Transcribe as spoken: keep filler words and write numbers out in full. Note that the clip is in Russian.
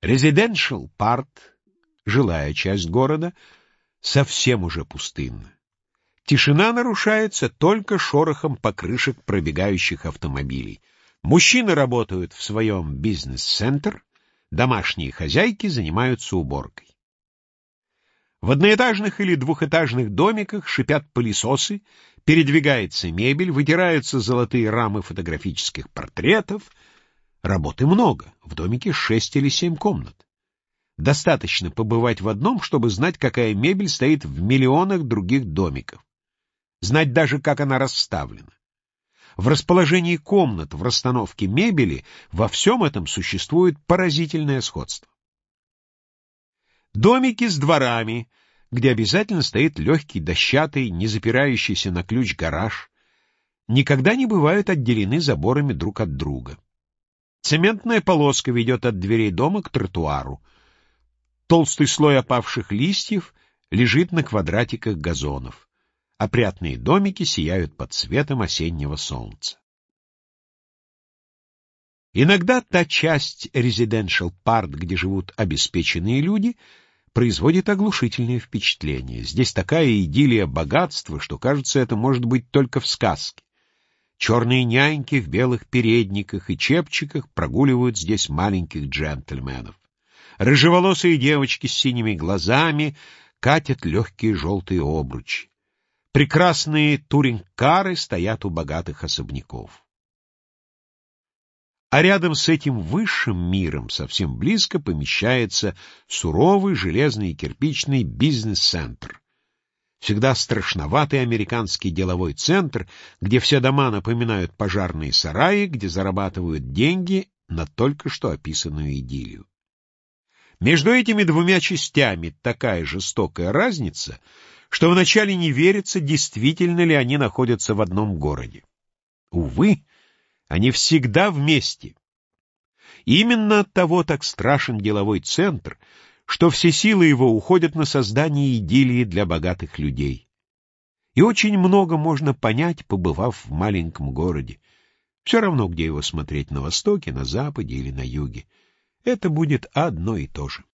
Residential part, жилая часть города, совсем уже пустынна. Тишина нарушается только шорохом покрышек пробегающих автомобилей. Мужчины работают в своем бизнес-центр, домашние хозяйки занимаются уборкой. В одноэтажных или двухэтажных домиках шипят пылесосы, передвигается мебель, вытираются золотые рамы фотографических портретов. Работы много, в домике шесть или семь комнат. Достаточно побывать в одном, чтобы знать, какая мебель стоит в миллионах других домиков. Знать даже, как она расставлена. В расположении комнат, в расстановке мебели, во всем этом существует поразительное сходство. Домики с дворами, где обязательно стоит легкий дощатый, не запирающийся на ключ гараж, никогда не бывают отделены заборами друг от друга. Цементная полоска ведет от дверей дома к тротуару. Толстый слой опавших листьев лежит на квадратиках газонов. Опрятные домики сияют под светом осеннего солнца. Иногда та часть residential part, где живут обеспеченные люди, производит оглушительное впечатление. Здесь такая идиллия богатства, что, кажется, это может быть только в сказке. Черные няньки в белых передниках и чепчиках прогуливают здесь маленьких джентльменов. Рыжеволосые девочки с синими глазами катят легкие желтые обручи. Прекрасные туринг-кары стоят у богатых особняков. А рядом с этим высшим миром совсем близко помещается суровый железный и кирпичный бизнес-центр. Всегда страшноватый американский деловой центр, где все дома напоминают пожарные сараи, где зарабатывают деньги на только что описанную идиллию. Между этими двумя частями такая жестокая разница, что вначале не верится, действительно ли они находятся в одном городе. Увы, они всегда вместе. И именно оттого так страшен деловой центр, что все силы его уходят на создание идиллии для богатых людей. И очень много можно понять, побывав в маленьком городе. Все равно, где его смотреть, на востоке, на западе или на юге. Это будет одно и то же.